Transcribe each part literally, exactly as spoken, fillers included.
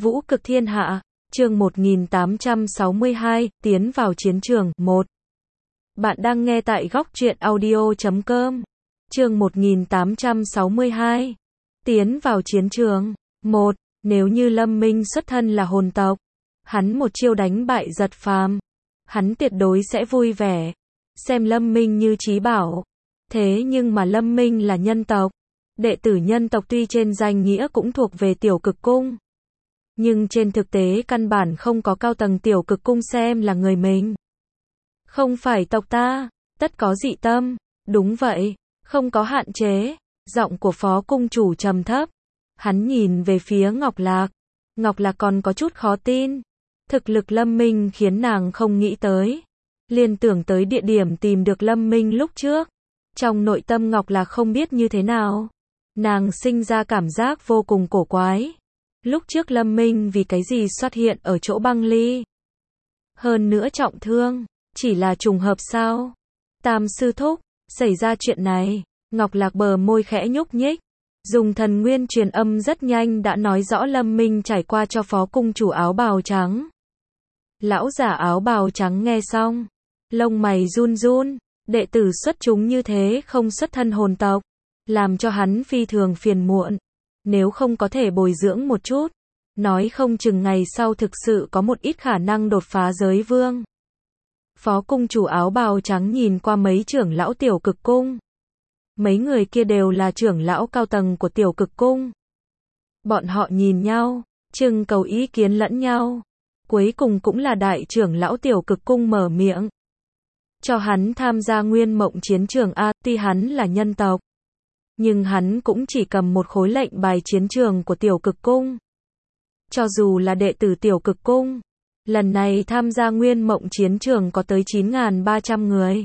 Vũ cực thiên hạ, chương một nghìn tám trăm sáu mươi hai, tiến vào chiến trường, một. Bạn đang nghe tại góc truyện audio chấm com. Chương một nghìn tám trăm sáu mươi hai. Tiến vào chiến trường. một. Nếu như Lâm Minh xuất thân là hồn tộc, hắn một chiêu đánh bại Giật Phàm, hắn tuyệt đối sẽ vui vẻ, xem Lâm Minh như trí bảo. Thế nhưng mà Lâm Minh là nhân tộc. Đệ tử nhân tộc tuy trên danh nghĩa cũng thuộc về tiểu cực cung, nhưng trên thực tế căn bản không có cao tầng tiểu cực cung xem là người mình. Không phải tộc ta, tất có dị tâm. Đúng vậy, không có hạn chế. Giọng của phó cung chủ trầm thấp. Hắn nhìn về phía Ngọc Lạc. Ngọc Lạc còn có chút khó tin. Thực lực Lâm Minh khiến nàng không nghĩ tới. Liên tưởng tới địa điểm tìm được Lâm Minh lúc trước. Trong nội tâm Ngọc Lạc không biết như thế nào. Nàng sinh ra cảm giác vô cùng cổ quái. Lúc trước Lâm Minh vì cái gì xuất hiện ở chỗ băng ly? Hơn nữa trọng thương, chỉ là trùng hợp sao? Tam sư thúc, xảy ra chuyện này. Ngọc Lạc bờ môi khẽ nhúc nhích. Dùng thần nguyên truyền âm rất nhanh đã nói rõ Lâm Minh trải qua cho phó cung chủ áo bào trắng. Lão giả áo bào trắng nghe xong, lông mày run run. Đệ tử xuất chúng như thế không xuất thân hồn tộc, làm cho hắn phi thường phiền muộn. Nếu không có thể bồi dưỡng một chút, nói không chừng ngày sau thực sự có một ít khả năng đột phá giới vương. Phó cung chủ áo bào trắng nhìn qua mấy trưởng lão tiểu cực cung. Mấy người kia đều là trưởng lão cao tầng của tiểu cực cung. Bọn họ nhìn nhau, trưng cầu ý kiến lẫn nhau. Cuối cùng cũng là đại trưởng lão tiểu cực cung mở miệng. Cho hắn tham gia nguyên mộng chiến trường A, tuy hắn là nhân tộc, nhưng hắn cũng chỉ cầm một khối lệnh bài chiến trường của tiểu cực cung. Cho dù là đệ tử tiểu cực cung, lần này tham gia nguyên mộng chiến trường có tới chín nghìn ba trăm người.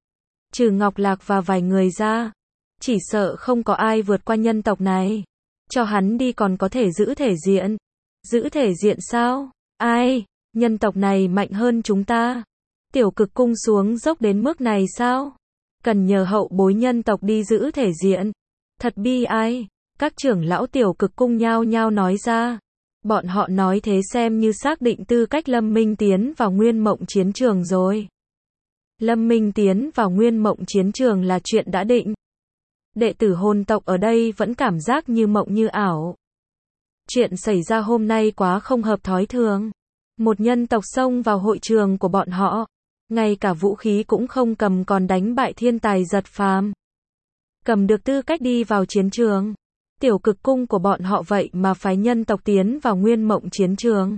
Trừ Ngọc Lạc và vài người ra, chỉ sợ không có ai vượt qua nhân tộc này. Cho hắn đi còn có thể giữ thể diện. Giữ thể diện sao? Ai? Nhân tộc này mạnh hơn chúng ta. Tiểu cực cung xuống dốc đến mức này sao? Cần nhờ hậu bối nhân tộc đi giữ thể diện. Thật bi ai. Các trưởng lão tiểu cực cung nhao nhao nói ra. Bọn họ nói thế xem như xác định tư cách Lâm Minh tiến vào nguyên mộng chiến trường rồi. Lâm Minh tiến vào nguyên mộng chiến trường là chuyện đã định. Đệ tử hồn tộc ở đây vẫn cảm giác như mộng như ảo. Chuyện xảy ra hôm nay quá không hợp thói thường. Một nhân tộc xông vào hội trường của bọn họ, ngay cả vũ khí cũng không cầm còn đánh bại thiên tài Giật Phàm. Cầm được tư cách đi vào chiến trường. Tiểu cực cung của bọn họ vậy mà phái nhân tộc tiến vào nguyên mộng chiến trường.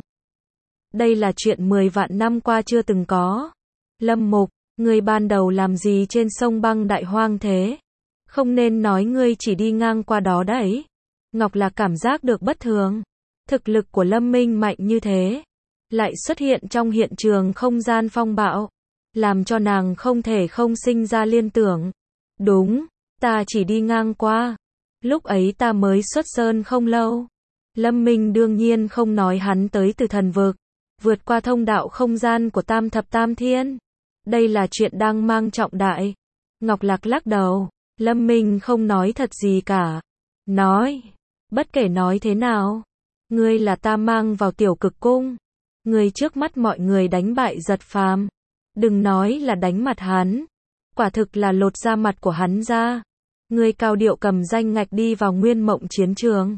Đây là chuyện mười vạn năm qua chưa từng có. Lâm Mục, ngươi ban đầu làm gì trên sông băng đại hoang thế? Không nên nói ngươi chỉ đi ngang qua đó đấy. Ngọc Lạc cảm giác được bất thường. Thực lực của Lâm Minh mạnh như thế, lại xuất hiện trong hiện trường không gian phong bạo, làm cho nàng không thể không sinh ra liên tưởng. Đúng, ta chỉ đi ngang qua. Lúc ấy ta mới xuất sơn không lâu. Lâm Minh đương nhiên không nói hắn tới từ thần vực, vượt qua thông đạo không gian của tam thập tam thiên. Đây là chuyện đang mang trọng đại. Ngọc Lạc lắc đầu. Lâm Minh không nói thật gì cả. Nói, bất kể nói thế nào, ngươi là ta mang vào tiểu cực cung. Ngươi trước mắt mọi người đánh bại Giật Phàm. Đừng nói là đánh mặt hắn. Quả thực là lột da mặt của hắn ra. Ngươi cao điệu cầm danh ngạch đi vào nguyên mộng chiến trường.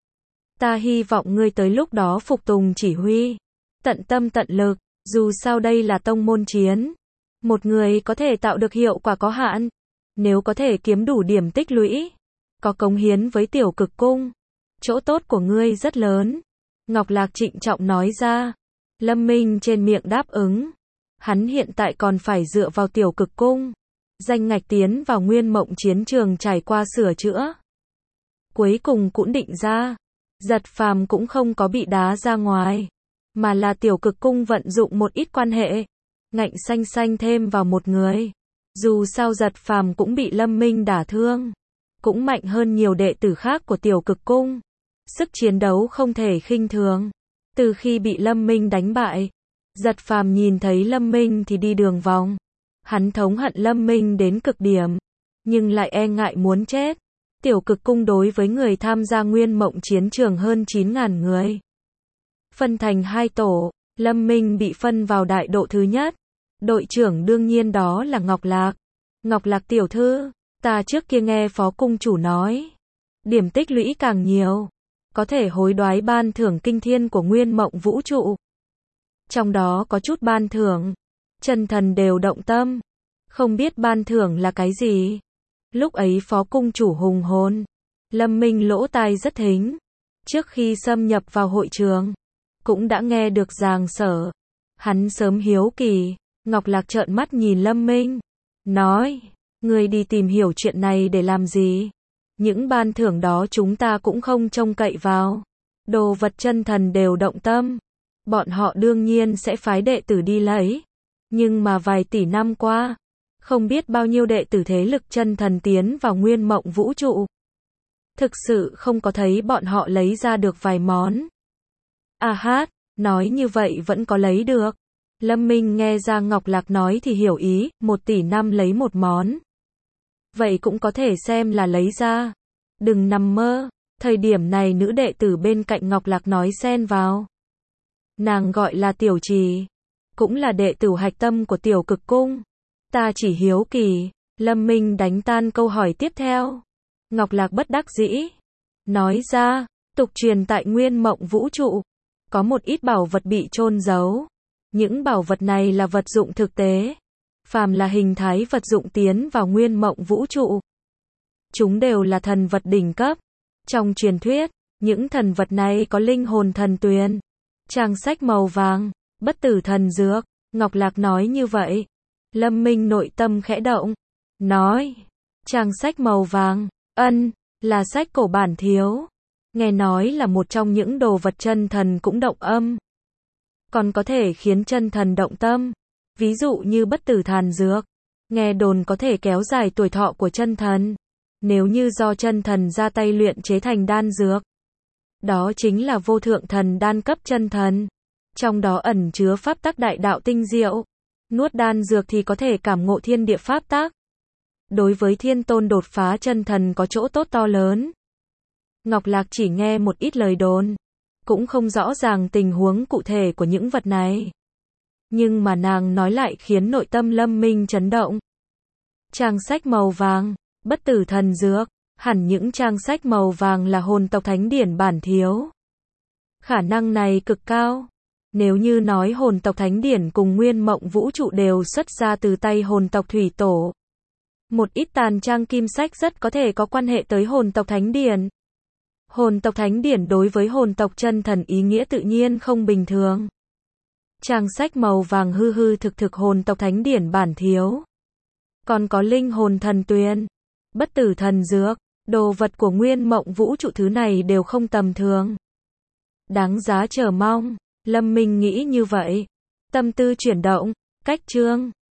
Ta hy vọng ngươi tới lúc đó phục tùng chỉ huy. Tận tâm tận lực, dù sao đây là tông môn chiến. Một người có thể tạo được hiệu quả có hạn. Nếu có thể kiếm đủ điểm tích lũy, có cống hiến với tiểu cực cung, chỗ tốt của ngươi rất lớn. Ngọc Lạc trịnh trọng nói ra. Lâm Minh trên miệng đáp ứng. Hắn hiện tại còn phải dựa vào tiểu cực cung. Danh ngạch tiến vào nguyên mộng chiến trường trải qua sửa chữa. Cuối cùng cũng định ra. Giật Phàm cũng không có bị đá ra ngoài, mà là tiểu cực cung vận dụng một ít quan hệ, ngạnh xanh xanh thêm vào một người. Dù sao Giật Phàm cũng bị Lâm Minh đả thương, cũng mạnh hơn nhiều đệ tử khác của tiểu cực cung. Sức chiến đấu không thể khinh thường. Từ khi bị Lâm Minh đánh bại, Giật Phàm nhìn thấy Lâm Minh thì đi đường vòng. Hắn thống hận Lâm Minh đến cực điểm, nhưng lại e ngại muốn chết. Tiểu cực cung đối với người tham gia nguyên mộng chiến trường hơn chín nghìn người. phân thành hai tổ, Lâm Minh bị phân vào đại độ thứ nhất. Đội trưởng đương nhiên đó là Ngọc Lạc. Ngọc Lạc tiểu thư, ta trước kia nghe phó cung chủ nói, điểm tích lũy càng nhiều, có thể hối đoái ban thưởng kinh thiên của nguyên mộng vũ trụ. Trong đó có chút ban thưởng, chân thần đều động tâm, không biết ban thưởng là cái gì. Lúc ấy phó cung chủ hùng hồn, Lâm Minh lỗ tai rất thính. Trước khi xâm nhập vào hội trường, cũng đã nghe được ràng sở. Hắn sớm hiếu kỳ, Ngọc Lạc trợn mắt nhìn Lâm Minh, nói, ngươi đi tìm hiểu chuyện này để làm gì? Những ban thưởng đó chúng ta cũng không trông cậy vào. Đồ vật chân thần đều động tâm, bọn họ đương nhiên sẽ phái đệ tử đi lấy. Nhưng mà vài tỷ năm qua, không biết bao nhiêu đệ tử thế lực chân thần tiến vào nguyên mộng vũ trụ. Thực sự không có thấy bọn họ lấy ra được vài món. À hát, nói như vậy vẫn có lấy được. Lâm Minh nghe ra Ngọc Lạc nói thì hiểu ý, một tỷ năm lấy một món. Vậy cũng có thể xem là lấy ra. Đừng nằm mơ, thời điểm này nữ đệ tử bên cạnh Ngọc Lạc nói xen vào. Nàng gọi là Tiểu Trì, cũng là đệ tử hạch tâm của Tiểu Cực Cung. Ta chỉ hiếu kỳ. Lâm Minh đánh tan câu hỏi tiếp theo. Ngọc Lạc bất đắc dĩ, nói ra, tục truyền tại nguyên mộng vũ trụ, có một ít bảo vật bị chôn giấu. Những bảo vật này là vật dụng thực tế, phàm là hình thái vật dụng tiến vào nguyên mộng vũ trụ, chúng đều là thần vật đỉnh cấp. Trong truyền thuyết, những thần vật này có linh hồn thần tuyền, trang sách màu vàng, bất tử thần dược. Ngọc Lạc nói như vậy, Lâm Minh nội tâm khẽ động, nói, trang sách màu vàng, ân, là sách cổ bản thiếu. Nghe nói là một trong những đồ vật chân thần cũng động âm, còn có thể khiến chân thần động tâm. Ví dụ như bất tử thần dược, nghe đồn có thể kéo dài tuổi thọ của chân thần. Nếu như do chân thần ra tay luyện chế thành đan dược, đó chính là vô thượng thần đan cấp chân thần. Trong đó ẩn chứa pháp tắc đại đạo tinh diệu. Nuốt đan dược thì có thể cảm ngộ thiên địa pháp tắc. Đối với thiên tôn đột phá chân thần có chỗ tốt to lớn. Ngọc Lạc chỉ nghe một ít lời đồn, cũng không rõ ràng tình huống cụ thể của những vật này. Nhưng mà nàng nói lại khiến nội tâm Lâm Minh chấn động. Trang sách màu vàng, bất tử thần dược, hẳn những trang sách màu vàng là hồn tộc thánh điển bản thiếu. Khả năng này cực cao. Nếu như nói hồn tộc thánh điển cùng nguyên mộng vũ trụ đều xuất ra từ tay hồn tộc thủy tổ, một ít tàn trang kim sách rất có thể có quan hệ tới hồn tộc thánh điển. Hồn tộc thánh điển đối với hồn tộc chân thần ý nghĩa tự nhiên không bình thường. Trang sách màu vàng hư hư thực thực hồn tộc thánh điển bản thiếu. Còn có linh hồn thần tuyền, bất tử thần dược, đồ vật của nguyên mộng vũ trụ thứ này đều không tầm thường. Đáng giá chờ mong, Lâm Minh nghĩ như vậy. Tâm tư chuyển động, cách chương.